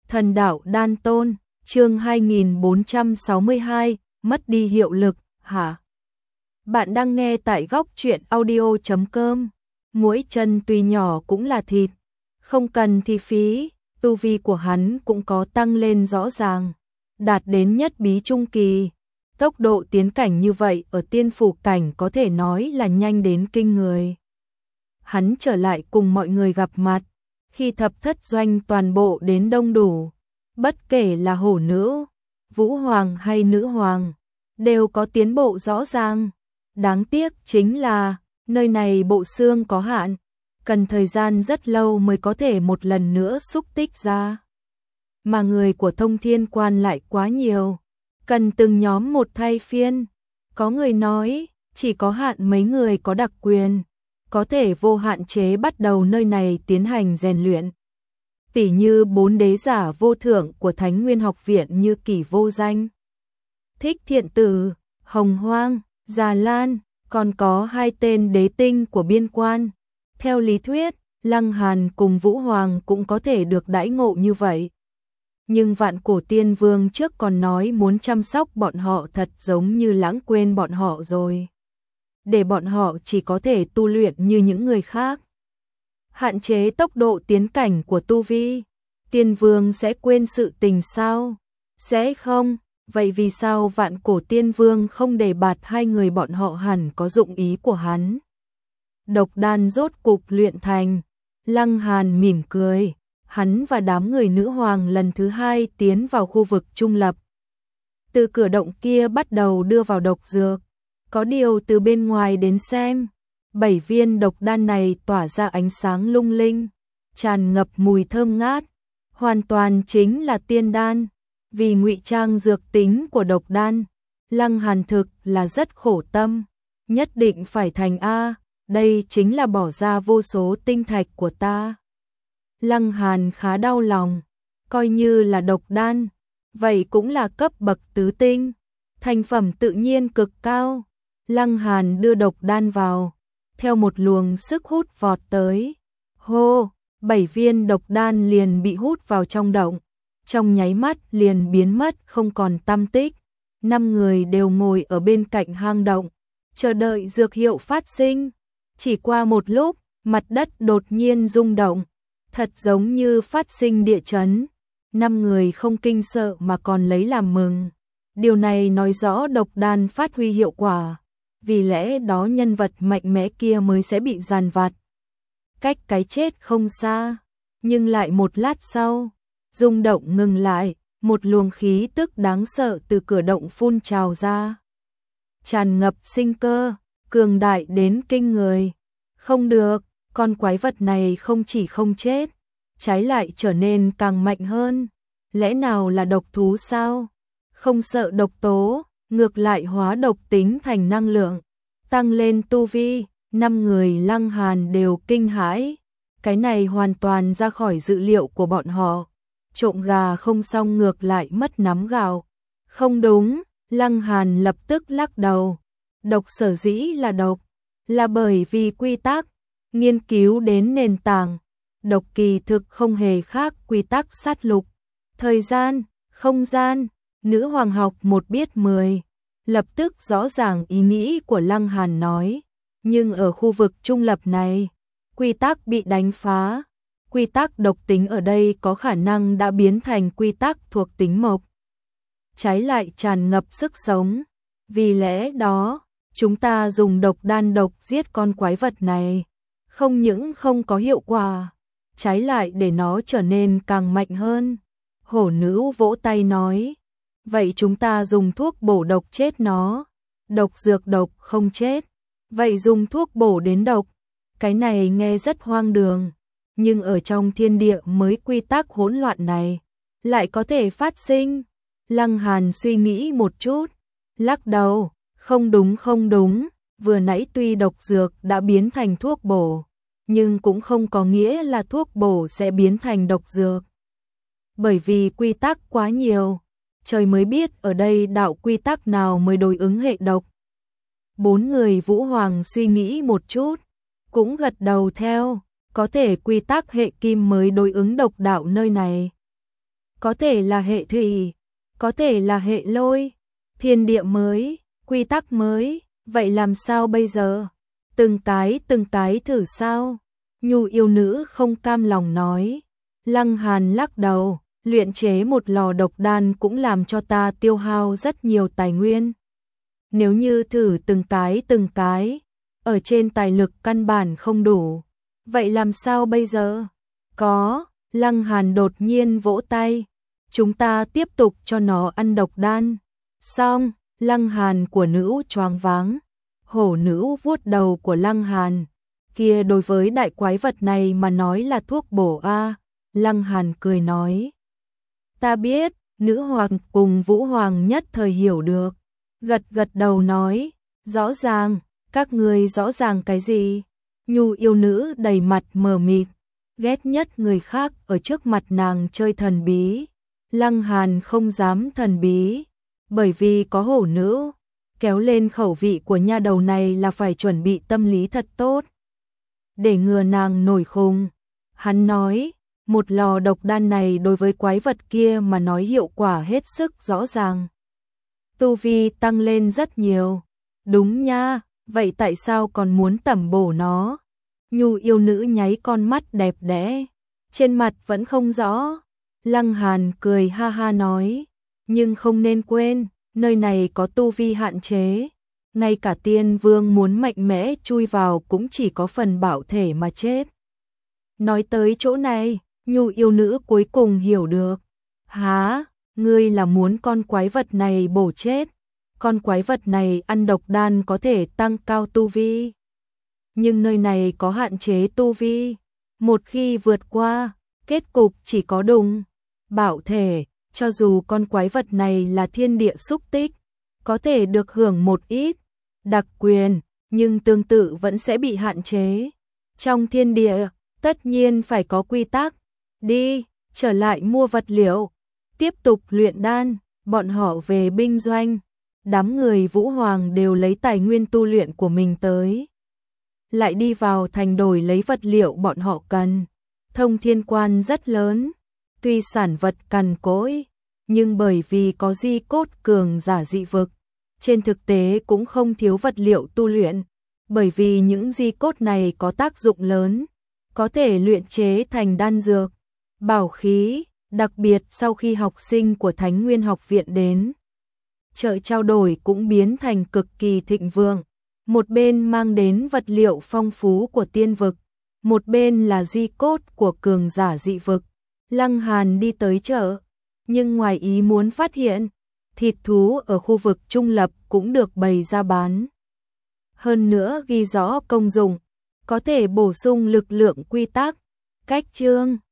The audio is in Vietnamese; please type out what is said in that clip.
Thần đạo đan tôn, chương 2462, mất đi hiệu lực, hả? Bạn đang nghe tại góc truyện audio.com. Mỗi chân tuy nhỏ cũng là thịt, không cần thì phí, tu vi của hắn cũng có tăng lên rõ ràng, đạt đến nhất bí trung kỳ. Tốc độ tiến cảnh như vậy ở tiên phủ cảnh có thể nói là nhanh đến kinh người. Hắn trở lại cùng mọi người gặp mặt, khi thập thất doanh toàn bộ đến đông đủ, bất kể là hổ nữ, vũ hoàng hay nữ hoàng, đều có tiến bộ rõ ràng. Đáng tiếc chính là, nơi này bộ xương có hạn, cần thời gian rất lâu mới có thể một lần nữa xúc tích ra. Mà người của Thông Thiên Quan lại quá nhiều, cần từng nhóm một thay phiên. Có người nói, chỉ có hạn mấy người có đặc quyền, có thể vô hạn chế bắt đầu nơi này tiến hành rèn luyện. Tỉ như 4 đế giả vô thượng của Thánh Nguyên Học Viện như Kỷ Vô Danh, Thích Thiện Tử, Hồng Hoang, Già Lan, còn có 2 tên đế tinh của biên quan. Theo lý thuyết, Lăng Hàn cùng Vũ Hoàng cũng có thể được đãi ngộ như vậy. Nhưng Vạn Cổ Tiên Vương trước còn nói muốn chăm sóc bọn họ thật giống như lãng quên bọn họ rồi. Để bọn họ chỉ có thể tu luyện như những người khác. Hạn chế tốc độ tiến cảnh của tu vi, Tiên Vương sẽ quên sự tình sao? Sẽ không, vậy vì sao Vạn Cổ Tiên Vương không đề bạt 2 người bọn họ hẳn có dụng ý của hắn? Độc đan rốt cục luyện thành, Lăng Hàn mỉm cười, hắn và đám người nữ hoàng lần thứ 2 tiến vào khu vực trung lập. Từ cửa động kia bắt đầu đưa vào độc dược, có điều từ bên ngoài đến xem, 7 viên độc đan này tỏa ra ánh sáng lung linh, tràn ngập mùi thơm ngát, hoàn toàn chính là tiên đan. Vì ngụy trang dược tính của độc đan, Lăng Hàn thực là rất khổ tâm, nhất định phải thành A, đây chính là bỏ ra vô số tinh thạch của ta. Lăng Hàn khá đau lòng, coi như là độc đan, vậy cũng là cấp bậc tứ tinh, thành phẩm tự nhiên cực cao. Lăng Hàn đưa độc đan vào, theo một luồng sức hút vọt tới. Hô, 7 viên độc đan liền bị hút vào trong động, trong nháy mắt liền biến mất không còn tăm tích. 5 người đều ngồi ở bên cạnh hang động, chờ đợi dược hiệu phát sinh. Chỉ qua một lúc, mặt đất đột nhiên rung động, thật giống như phát sinh địa chấn. 5 người không kinh sợ mà còn lấy làm mừng. Điều này nói rõ độc đan phát huy hiệu quả, vì lẽ đó nhân vật mạnh mẽ kia mới sẽ bị giàn vặt. Cách cái chết không xa, nhưng lại một lát sau, rung động ngừng lại, một luồng khí tức đáng sợ từ cửa động phun trào ra. Tràn ngập sinh cơ, cường đại đến kinh người. Không được, con quái vật này không chỉ không chết, trái lại trở nên càng mạnh hơn. Lẽ nào là độc thú sao? Không sợ độc tố, ngược lại hóa độc tính thành năng lượng, tăng lên tu vi. 5 người Lăng Hàn đều kinh hãi. Cái này hoàn toàn ra khỏi dự liệu của bọn họ. Trộm gà không xong ngược lại mất nắm gạo. Không đúng, Lăng Hàn lập tức lắc đầu. Độc sở dĩ là độc, là bởi vì quy tắc, nghiên cứu đến nền tảng. Độc kỳ thực không hề khác quy tắc sát lục. Thời gian, không gian, nữ hoàng học một biết 10. Lập tức rõ ràng ý nghĩ của Lăng Hàn nói. Nhưng ở khu vực trung lập này, quy tắc bị đánh phá. Quy tắc độc tính ở đây có khả năng đã biến thành quy tắc thuộc tính mộc, trái lại tràn ngập sức sống. Vì lẽ đó, chúng ta dùng độc đan độc giết con quái vật này, không những không có hiệu quả, trái lại để nó trở nên càng mạnh hơn. Hổ nữ vỗ tay nói, vậy chúng ta dùng thuốc bổ độc chết nó. Độc dược độc không chết, vậy dùng thuốc bổ đến độc. Cái này nghe rất hoang đường, nhưng ở trong thiên địa mới quy tắc hỗn loạn này, lại có thể phát sinh. Lăng Hàn suy nghĩ một chút, lắc đầu, không đúng, vừa nãy tuy độc dược đã biến thành thuốc bổ, nhưng cũng không có nghĩa là thuốc bổ sẽ biến thành độc dược. Bởi vì quy tắc quá nhiều, trời mới biết ở đây đạo quy tắc nào mới đối ứng hệ độc. 4 người Vũ Hoàng suy nghĩ một chút, cũng gật đầu theo, có thể quy tắc hệ kim mới đối ứng độc đạo nơi này. có thể là hệ thủy, có thể là hệ lôi, thiên địa mới, quy tắc mới, vậy làm sao bây giờ? Từng cái thử sao? Nhu yêu nữ không cam lòng nói. Lăng Hàn lắc đầu, luyện chế một lò độc đan cũng làm cho ta tiêu hao rất nhiều tài nguyên. Nếu như thử từng cái, ở trên tài lực căn bản không đủ. Vậy làm sao bây giờ? Có, Lăng Hàn đột nhiên vỗ tay. Chúng ta tiếp tục cho nó ăn độc đan. Xong, Lăng Hàn của nữ choáng váng. Hổ nữ vuốt đầu của Lăng Hàn. Kia đối với đại quái vật này mà nói là thuốc bổ a. Lăng Hàn cười nói. Ta biết, nữ hoàng cùng vũ hoàng nhất thời hiểu được. Gật đầu nói, rõ ràng, các người rõ ràng cái gì? Nhu yêu nữ đầy mặt mờ mịt, ghét nhất người khác ở trước mặt nàng chơi thần bí. Lăng Hàn không dám thần bí, bởi vì có hổ nữ, kéo lên khẩu vị của nha đầu này là phải chuẩn bị tâm lý thật tốt. Để ngừa nàng nổi khùng, hắn nói, một lò độc đan này đối với quái vật kia mà nói hiệu quả hết sức rõ ràng. Tu vi tăng lên rất nhiều. Đúng nha, vậy tại sao còn muốn tẩm bổ nó? Nhu yêu nữ nháy con mắt đẹp đẽ, trên mặt vẫn không rõ. Lăng Hàn cười ha ha nói, nhưng không nên quên, nơi này có tu vi hạn chế. Ngay cả tiên vương muốn mạnh mẽ chui vào cũng chỉ có phần bảo thể mà chết. Nói tới chỗ này, Nhu yêu nữ cuối cùng hiểu được. Hả, ngươi là muốn con quái vật này bổ chết? Con quái vật này ăn độc đan có thể tăng cao tu vi. Nhưng nơi này có hạn chế tu vi. Một khi vượt qua, kết cục chỉ có đùng. Bảo thể, cho dù con quái vật này là thiên địa xúc tích, có thể được hưởng một ít đặc quyền, nhưng tương tự vẫn sẽ bị hạn chế. Trong thiên địa, tất nhiên phải có quy tắc. Đi, trở lại mua vật liệu, tiếp tục luyện đan, bọn họ về binh doanh. Đám người Vũ Hoàng đều lấy tài nguyên tu luyện của mình tới. Lại đi vào thành đổi lấy vật liệu bọn họ cần. Thông thiên quan rất lớn, tuy sản vật cằn cỗi, nhưng bởi vì có di cốt cường giả dị vực, trên thực tế cũng không thiếu vật liệu tu luyện, bởi vì những di cốt này có tác dụng lớn, có thể luyện chế thành đan dược, bảo khí, đặc biệt sau khi học sinh của Thánh Nguyên học viện đến. Chợ trao đổi cũng biến thành cực kỳ thịnh vượng, một bên mang đến vật liệu phong phú của tiên vực, một bên là di cốt của cường giả dị vực. Lăng Hàn đi tới chợ, nhưng ngoài ý muốn phát hiện, thịt thú ở khu vực trung lập cũng được bày ra bán. Hơn nữa ghi rõ công dụng, có thể bổ sung lực lượng quy tắc, cách chương.